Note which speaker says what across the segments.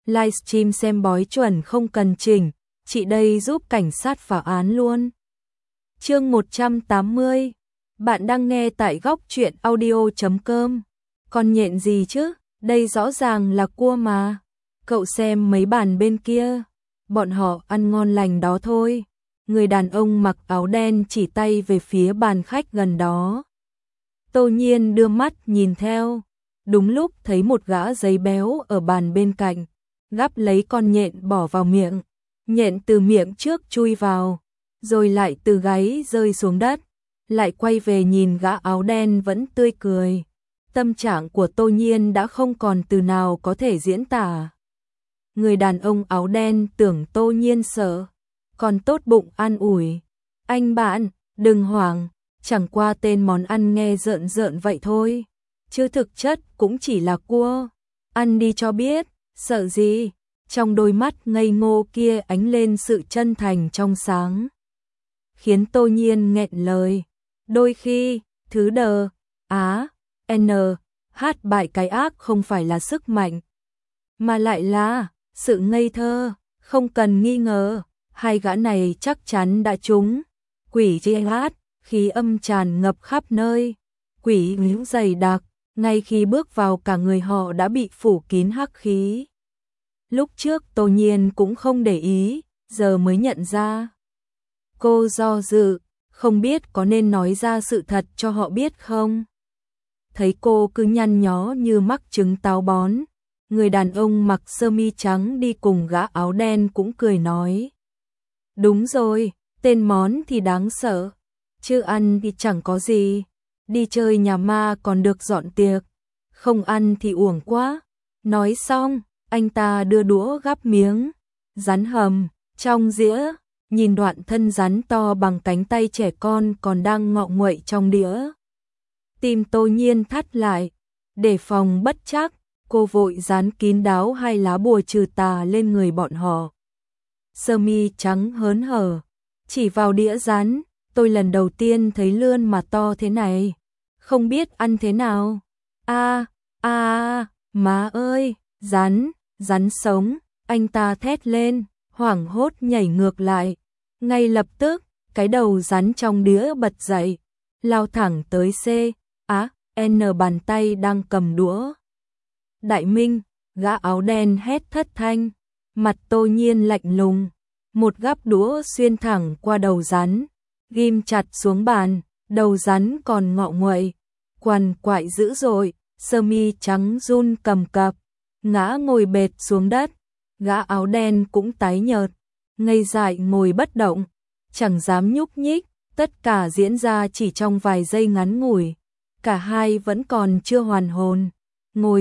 Speaker 1: livestream xem bói chuẩn không cần chỉnh, chị đây giúp cảnh sát phá án luôn. Chương 180. Bạn đang nghe tại góc truyện audio.com. Còn nhện gì chứ, đây rõ ràng là cua mà. Cậu xem mấy bàn bên kia, bọn họ ăn ngon lành đó thôi. Người đàn ông mặc áo đen chỉ tay về phía bàn khách gần đó. Tô Nhiên đưa mắt nhìn theo, đúng lúc thấy một gã giấy béo ở bàn bên cạnh, gắp lấy con nhện bỏ vào miệng. Nhện từ miệng trước chui vào, rồi lại từ gáy rơi xuống đất, lại quay về nhìn gã áo đen vẫn tươi cười. Tâm trạng của Tô Nhiên đã không còn từ nào có thể diễn tả. Người đàn ông áo đen tưởng Tô Nhiên sợ, còn tốt bụng an ủi. Anh bạn, đừng hoảng, chẳng qua tên món ăn nghe rợn rợn vậy thôi, chứ thực chất cũng chỉ là cua. Ăn đi cho biết, sợ gì? Trong đôi mắt ngây ngô kia ánh lên sự chân thành trong sáng, khiến Tô Nhiên nghẹn lời. Đôi khi, thứ đờ, á, n, hát bại cái ác không phải là sức mạnh, mà lại là sự ngây thơ, không cần nghi ngờ. Hai gã này chắc chắn đã trúng quỷ chi hát, khí âm tràn ngập khắp nơi, quỷ hữu dày đặc, ngay khi bước vào cả người họ đã bị phủ kín hắc khí. Lúc trước Tô Nhiên cũng không để ý, giờ mới nhận ra. Cô do dự, không biết có nên nói ra sự thật cho họ biết không. Thấy cô cứ nhăn nhó như mắc trứng táo bón, người đàn ông mặc sơ mi trắng đi cùng gã áo đen cũng cười nói. Đúng rồi, tên món thì đáng sợ, chứ ăn thì chẳng có gì. Đi chơi nhà ma còn được dọn tiệc, không ăn thì uổng quá. Nói xong, anh ta đưa đũa gắp miếng rắn hầm trong dĩa, nhìn đoạn thân rắn to bằng cánh tay trẻ con còn đang ngọ nguậy trong đĩa. Tim Tô Nhiên thắt lại, để phòng bất trắc, cô vội dán kín đáo hai lá bùa trừ tà lên người bọn họ. Sơ mi trắng hớn hở, chỉ vào đĩa rắn, tôi lần đầu tiên thấy lươn mà to thế này, không biết ăn thế nào. Má ơi, rắn sống, anh ta thét lên, hoảng hốt nhảy ngược lại. Ngay lập tức, cái đầu rắn trong đĩa bật dậy, lao thẳng tới N bàn tay đang cầm đũa. Đại Minh, gã áo đen hét thất thanh, mặt Tô Nhiên lạnh lùng, một gắp đũa xuyên thẳng qua đầu rắn, ghim chặt xuống bàn, đầu rắn còn ngọ nguậy, quằn quại dữ dội, sơ mi trắng run cầm cập, ngã ngồi bệt xuống đất. Gã áo đen cũng tái nhợt, ngây dại ngồi bất động, chẳng dám nhúc nhích. Tất cả diễn ra chỉ trong vài giây ngắn ngủi, cả hai vẫn còn chưa hoàn hồn, ngồi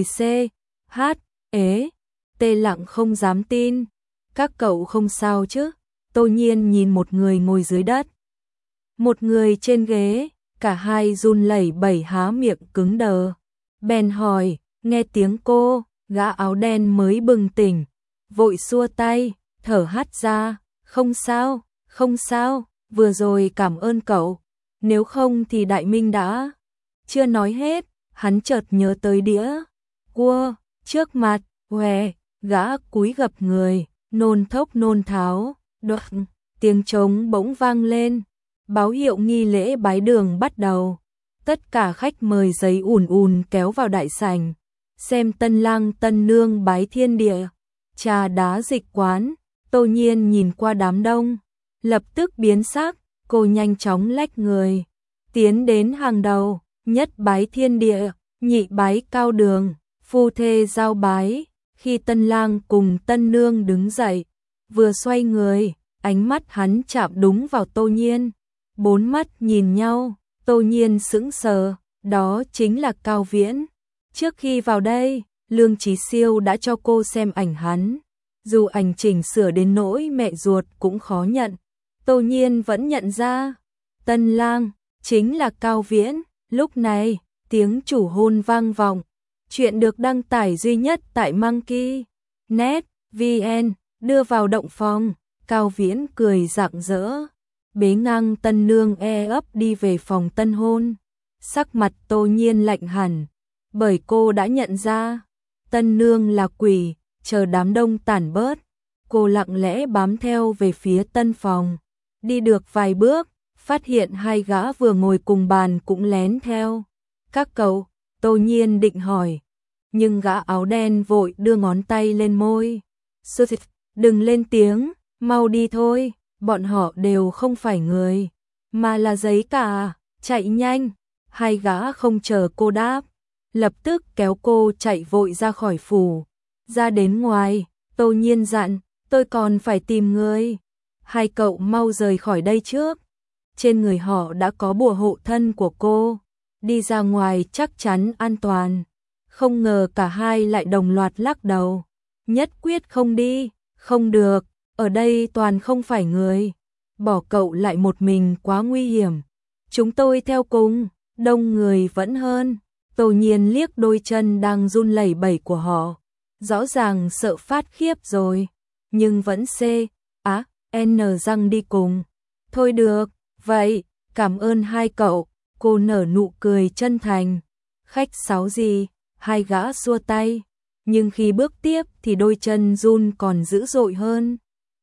Speaker 1: tê lặng không dám tin. Các cậu không sao chứ? Tô Nhiên nhìn một người ngồi dưới đất, một người trên ghế, cả hai run lẩy bẩy há miệng cứng đờ. Bèn hỏi, nghe tiếng cô, gã áo đen mới bừng tỉnh, vội xua tay, thở hắt ra, không sao, vừa rồi cảm ơn cậu, nếu không thì Đại Minh đã. Chưa nói hết, hắn chợt nhớ tới đĩa cua trước mặt, gã cúi gập người, nôn thốc nôn tháo, tiếng trống bỗng vang lên, báo hiệu nghi lễ bái đường bắt đầu. Tất cả khách mời giấy ùn kéo vào đại sảnh, xem tân lang tân nương bái thiên địa, trà đá dịch quán. Tô Nhiên nhìn qua đám đông, lập tức biến sắc, cô nhanh chóng lách người, tiến đến hàng đầu, nhất bái thiên địa, nhị bái cao đường, phu thê giao bái. Khi tân lang cùng tân nương đứng dậy, vừa xoay người, ánh mắt hắn chạm đúng vào Tô Nhiên. Bốn mắt nhìn nhau, Tô Nhiên sững sờ, đó chính là Cao Viễn. Trước khi vào đây, Lương Chí Siêu đã cho cô xem ảnh hắn. Dù ảnh chỉnh sửa đến nỗi mẹ ruột cũng khó nhận, Tô Nhiên vẫn nhận ra. Tân lang, chính là Cao Viễn. Lúc này, tiếng chủ hôn vang vọng. Chuyện được đăng tải duy nhất tại Monkey.net VN. Đưa vào động phòng, Cao Viễn cười rạng rỡ, bế ngang tân nương ấp đi về phòng tân hôn. Sắc mặt Tô Nhiên lạnh hẳn, bởi cô đã nhận ra tân nương là quỷ, chờ đám đông tản bớt, cô lặng lẽ bám theo về phía tân phòng. Đi được vài bước, phát hiện hai gã vừa ngồi cùng bàn cũng lén theo. Các cậu, Tô Nhiên định hỏi, nhưng gã áo đen vội đưa ngón tay lên môi. Đừng lên tiếng, mau đi thôi, bọn họ đều không phải người, mà là giấy cả, chạy nhanh. Hai gã không chờ cô đáp, lập tức kéo cô chạy vội ra khỏi phủ. Ra đến ngoài, Tô Nhiên dặn, tôi còn phải tìm người. Hai cậu mau rời khỏi đây trước. Trên người họ đã có bùa hộ thân của cô, đi ra ngoài chắc chắn an toàn. Không ngờ cả hai lại đồng loạt lắc đầu. Nhất quyết không đi, không được, ở đây toàn không phải người. Bỏ cậu lại một mình quá nguy hiểm. Chúng tôi theo cùng, đông người vẫn hơn. Tô Nhiên liếc đôi chân đang run lẩy bẩy của họ. Rõ ràng sợ phát khiếp rồi, nhưng vẫn N răng đi cùng. Thôi được, vậy, cảm ơn hai cậu, cô nở nụ cười chân thành. Khách sáo gì, hai gã xua tay, nhưng khi bước tiếp thì đôi chân run còn dữ dội hơn.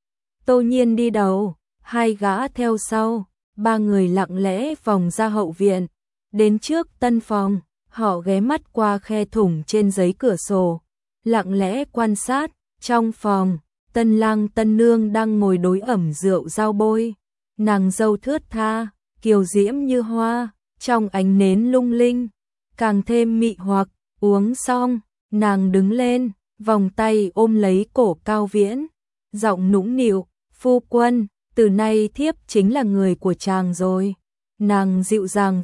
Speaker 1: Tô Nhiên đi đầu, hai gã theo sau, ba người lặng lẽ vòng ra hậu viện. Đến trước tân phòng, họ ghé mắt qua khe thủng trên giấy cửa sổ, lặng lẽ quan sát. Trong phòng, tân lang tân nương đang ngồi đối ẩm rượu dao bôi. Nàng dâu thướt tha, kiều diễm như hoa, trong ánh nến lung linh, càng thêm mị hoặc. Uống xong, nàng đứng lên, vòng tay ôm lấy cổ Cao Viễn, giọng nũng nịu, phu quân, từ nay thiếp chính là người của chàng rồi. Nàng dịu dàng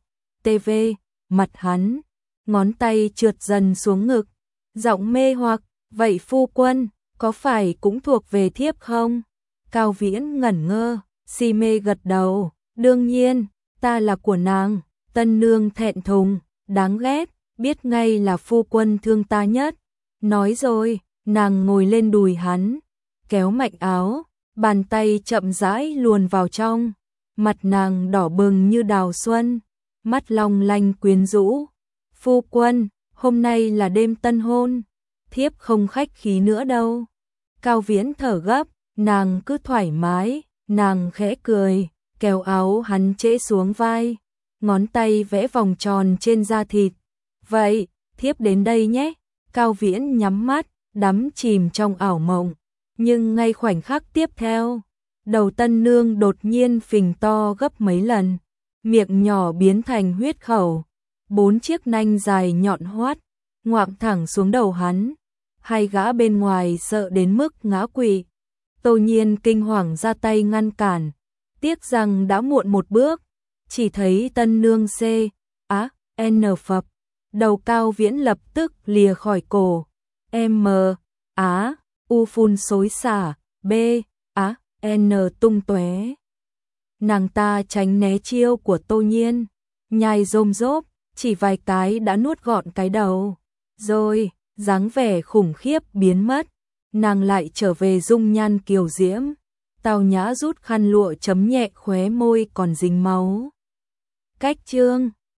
Speaker 1: TV, mặt hắn, ngón tay trượt dần xuống ngực, giọng mê hoặc, vậy phu quân, có phải cũng thuộc về thiếp không? Cao Viễn ngẩn ngơ, si mê gật đầu, đương nhiên, ta là của nàng. Tân nương thẹn thùng, đáng ghét, biết ngay là phu quân thương ta nhất. Nói rồi, nàng ngồi lên đùi hắn, kéo mạnh áo, bàn tay chậm rãi luồn vào trong. Mặt nàng đỏ bừng như đào xuân, mắt long lanh quyến rũ. Phu quân, hôm nay là đêm tân hôn, thiếp không khách khí nữa đâu. Cao Viễn thở gấp, nàng cứ thoải mái. Nàng khẽ cười, kéo áo hắn trễ xuống vai, ngón tay vẽ vòng tròn trên da thịt. Vậy, thiếp đến đây nhé. Cao Viễn nhắm mắt, đắm chìm trong ảo mộng. Nhưng ngay khoảnh khắc tiếp theo, đầu tân nương đột nhiên phình to gấp mấy lần, miệng nhỏ biến thành huyết khẩu, 4 chiếc nanh dài nhọn hoắt ngoạm thẳng xuống đầu hắn. Hai gã bên ngoài sợ đến mức ngã quỵ. Tô Nhiên kinh hoàng ra tay ngăn cản, tiếc rằng đã muộn một bước, chỉ thấy tân nương N phập, đầu Cao Viễn lập tức lìa khỏi cổ, U phun xối xả, N tung tóe. Nàng ta tránh né chiêu của Tô Nhiên, nhai rôm rốp, chỉ vài cái đã nuốt gọn cái đầu, rồi dáng vẻ khủng khiếp biến mất. Nàng lại trở về dung nhan kiều diễm, tao nhã rút khăn lụa chấm nhẹ khóe môi còn dính máu. Cách chương